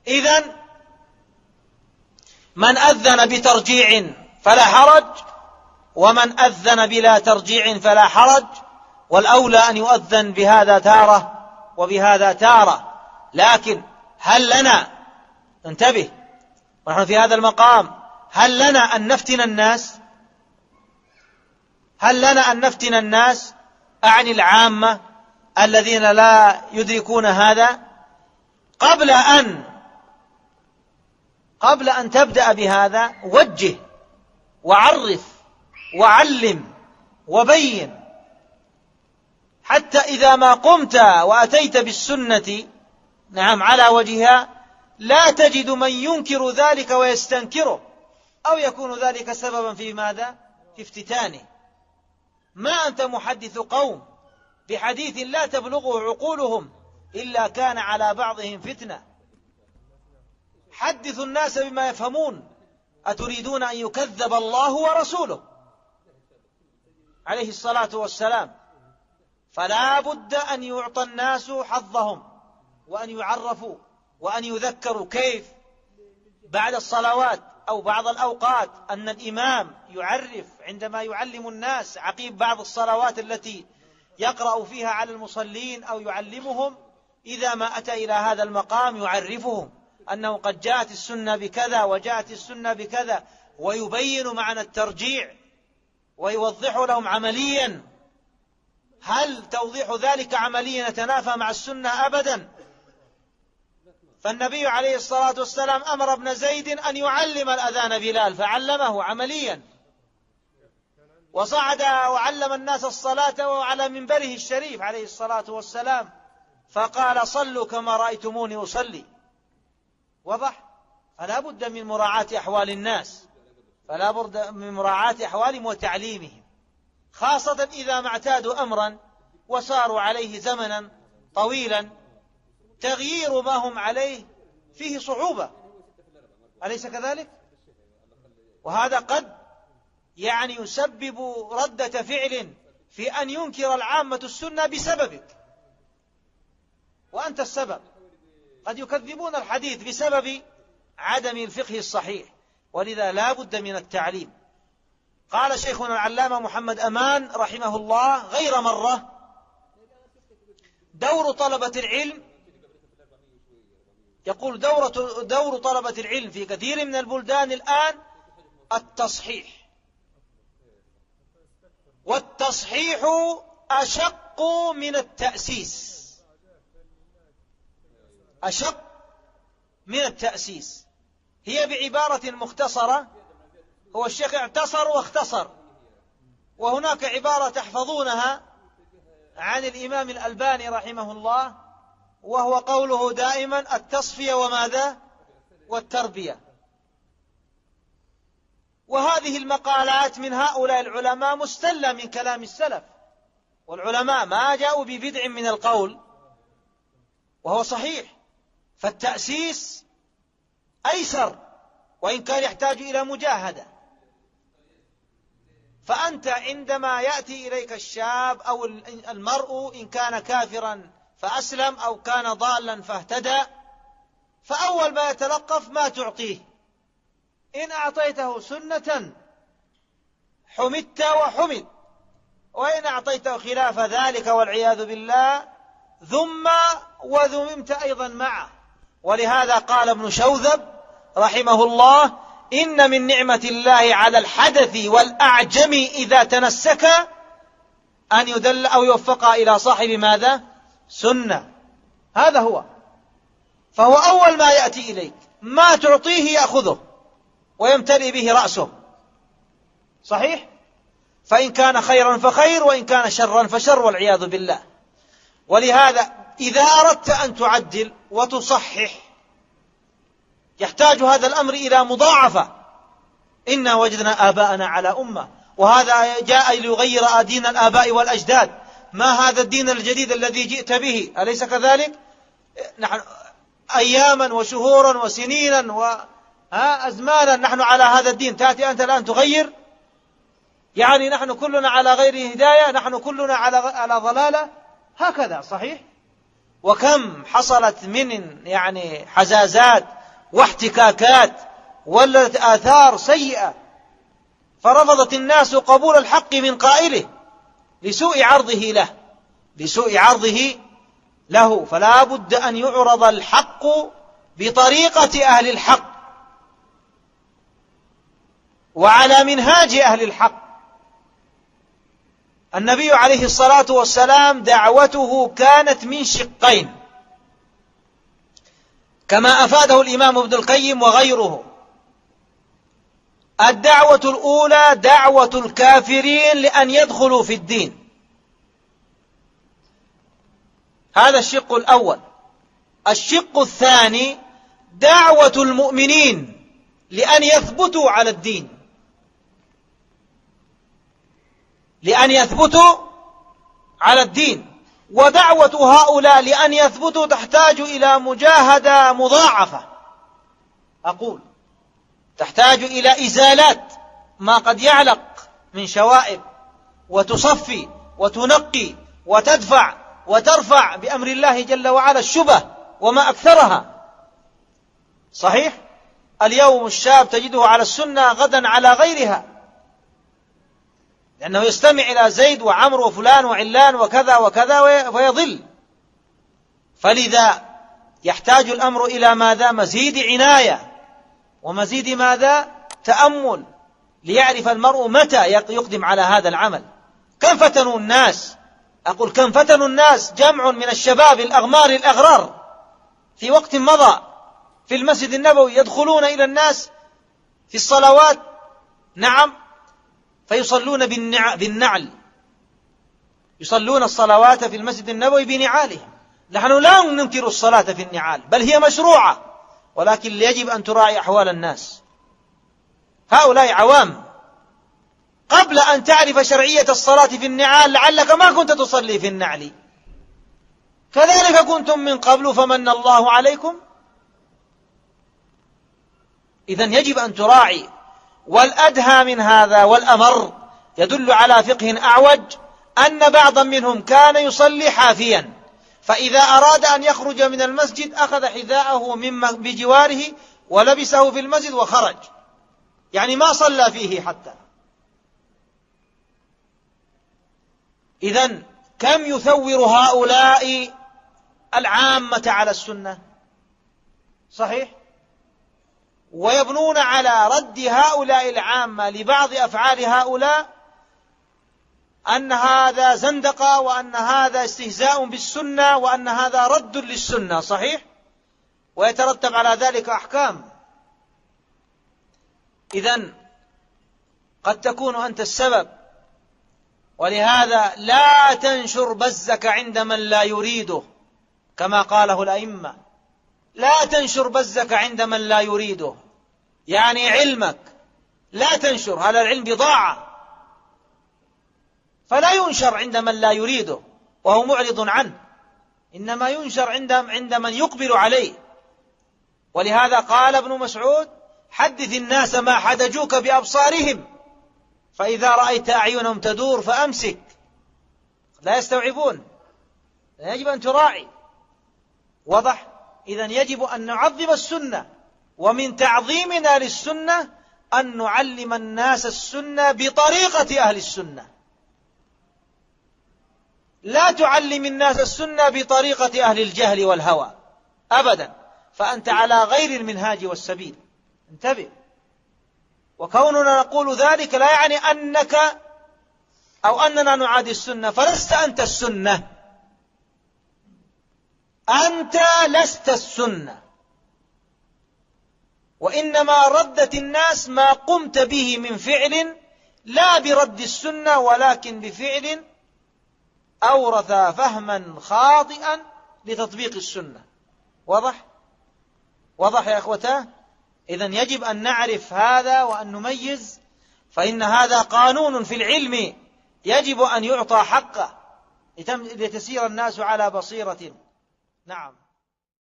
إذن من أذن بترجيع فلا حرج، ومن أذن بلا ترجيع فلا حرج، والأولى أن يؤذن بهذا تارة وبهذا تارة. لكن هل لنا، انتبه ونحن في هذا المقام، هل لنا أن نفتن الناس؟ هل لنا أن نفتن الناس أعني العامة الذين لا يدركون هذا؟ قبل أن تبدأ بهذا وجه وعرف وعلم وبين، حتى إذا ما قمت وأتيت بالسنة على وجهها لا تجد من ينكر ذلك ويستنكره، أو يكون ذلك سببا في ماذا؟ في افتتانه. ما أنت محدث قوم بحديث لا تبلغه عقولهم إلا كان على بعضهم فتنة. حدثوا الناس بما يفهمون، أتريدون أن يكذب الله ورسوله عليه الصلاة والسلام؟ فلا بد أن يعطى الناس حظهم، وأن يعرفوا وأن يذكروا. كيف؟ بعد الصلوات أو بعض الأوقات أن الإمام يعرف عندما يعلم الناس عقيب بعض الصلوات التي يقرأ فيها على المصلين أو يعلمهم، إذا ما أتى إلى هذا المقام يعرفهم أنه قد جاءت السنة بكذا وجاءت السنة بكذا، ويبين معنى الترجيع ويوضح لهم عمليا. هل توضيح ذلك عمليا يتنافى مع السنة؟ أبدا. فالنبي عليه الصلاة والسلام أمر ابن زيد أن يعلم الأذان بلال فعلمه عمليا، وصعد وعلم الناس الصلاة وعلى منبره الشريف عليه الصلاة والسلام فقال صلوا كما رأيتموني أصلي. وضح. فلا بد من مراعاة أحوال الناس، فلا بد من مراعاة أحوالهم وتعليمهم، خاصة إذا ما اعتادوا أمرا وصاروا عليه زمنا طويلا، تغيير ما هم عليه فيه صعوبة، أليس كذلك؟ وهذا قد يسبب ردة فعل في أن ينكر العامة السنة بسببك، وأنت السبب. قد يكذبون الحديث بسبب عدم الفقه الصحيح، ولذا لا بد من التعليم. قال شيخنا العلامة محمد أمان رحمه الله غير مرة: دور طلبة العلم، يقول دور طلبة العلم في كثير من البلدان الآن التصحيح، والتصحيح أشق من التأسيس، أشق من التأسيس. هي بعبارة مختصرة، هو الشيخ اعتصر واختصر، وهناك عبارة تحفظونها عن الإمام الألباني رحمه الله، وهو قوله دائما التصفية وماذا؟ والتربية. وهذه المقالات من هؤلاء العلماء مستلة من كلام السلف، والعلماء ما جاءوا ببدع من القول، وهو صحيح. فالتأسيس أيسر، وإن كان يحتاج إلى مجاهدة. فأنت عندما يأتي إليك الشاب أو المرء، إن كان كافرا فأسلم أو كان ضالا فاهتدى، فأول ما يتلقف ما تعطيه. إن أعطيته سنة حمدت وحمد، وإن أعطيته خلاف ذلك والعياذ بالله ذم وذممت أيضا معه. ولهذا قال ابن شوذب رحمه الله: إن من نعمة الله على الحدث والأعجم إذا تنسك أن يدل أو يوفق إلى صاحب ماذا؟ سنة. هذا هو. فهو أول ما يأتي إليك ما تعطيه يأخذه ويمتلئ به رأسه، صحيح؟ فإن كان خيرا فخير، وإن كان شرا فشر، والعياذ بالله. ولهذا إذا أردت أن تعدل وتصحح يحتاج هذا الأمر إلى مضاعفة. إنا وجدنا آباءنا على أمة، وهذا جاء ليغير دين الآباء والأجداد. ما هذا الدين الجديد الذي جئت به؟ أليس كذلك؟ نحن أياما وشهورا وسنينا وأزمانا نحن على هذا الدين، تأتي أنت الآن تغير؟ يعني نحن كلنا على غير هداية، نحن كلنا على ضلالة، هكذا صحيح؟ وكم حصلت من حزازات واحتكاكات ولدت آثار سيئة، فرفضت الناس قبول الحق من قائله لسوء عرضه له. فلا بد أن يعرض الحق بطريقة أهل الحق وعلى منهاج أهل الحق. النبي عليه الصلاة والسلام دعوته كانت من شقين كما أفاده الإمام ابن القيم وغيره. الدعوة الأولى دعوة الكافرين لأن يدخلوا في الدين، هذا الشق الأول. الشق الثاني دعوة المؤمنين لأن يثبتوا على الدين، ودعوة هؤلاء لأن يثبتوا تحتاج إلى مجاهدة مضاعفة، تحتاج إلى إزالات ما قد يعلق من شوائب، وتصفي وتنقي وتدفع وترفع بأمر الله جل وعلا الشبه وما أكثرها. صحيح، اليوم الشاب تجده على السنة غدا على غيرها، لأنه يستمع إلى زيد وعمر وفلان وعلان وكذا وكذا ويضل. فلذا يحتاج الأمر إلى ماذا؟ مزيد عناية ومزيد ماذا؟ تأمل، ليعرف المرء متى يقدم على هذا العمل. كم فتنوا الناس، كم فتنوا الناس، جمع من الشباب الأغمار الأغرار في وقت مضى في المسجد النبوي، يدخلون إلى الناس في الصلوات، نعم، فيصلون بالنعل، يصلون الصلوات في المسجد النبوي بنعالهم. نحن لا ننكر الصلاة في النعال، بل هي مشروعة، ولكن يجب أن تراعي أحوال الناس. هؤلاء عوام، قبل أن تعرف شرعية الصلاة في النعال لعلك ما كنت تصلي في النعل، كذلك كنتم من قبل فمن الله عليكم. إذن يجب أن تراعي. والأدهى من هذا والأمر يدل على فقه أعوج أن بعضا منهم كان يصلي حافيا، فإذا أراد أن يخرج من المسجد أخذ حذاءه بجواره ولبسه في المسجد وخرج، ما صلى فيه حتى. إذن كم يثور هؤلاء العامة على السنة، صحيح، ويبنون على رد هؤلاء العامة لبعض أفعال هؤلاء أن هذا زندقة، وأن هذا استهزاء بالسنة، وأن هذا رد للسنة، صحيح، ويترتب على ذلك أحكام. إذن قد تكون أنت السبب، ولهذا لا تنشر بزك عند من لا يريده، كما قاله الأئمة، لا تنشر بزك عند من لا يريده، علمك لا تنشر، هذا العلم بضاعة، فلا ينشر عند من لا يريده وهو معرض عنه، إنما ينشر عند من يقبل عليه. ولهذا قال ابن مسعود: حدث الناس ما حدجوك بأبصارهم، فإذا رأيت أعينهم تدور فأمسك. لا يستوعبون، يجب أن تراعي. وضح؟ إذن يجب أن نعظم السنة، ومن تعظيمنا للسنة أن نعلم الناس السنة بطريقة أهل السنة. لا تعلم الناس السنة بطريقة أهل الجهل والهوى أبدا، فأنت على غير المنهاج والسبيل. انتبه. وكوننا نقول ذلك لا يعني أنك أو أننا نعادي السنة، فلست أنت السنة، أنت لست السنة، وإنما ردت الناس ما قمت به من فعل، لا برد السنة، ولكن بفعل أورث فهما خاطئا لتطبيق السنة. واضح؟ واضح يا أخوتاه؟ إذن يجب أن نعرف هذا وأن نميز، فإن هذا قانون في العلم يجب أن يعطى حقه لتسير الناس على بصيرة. نعم.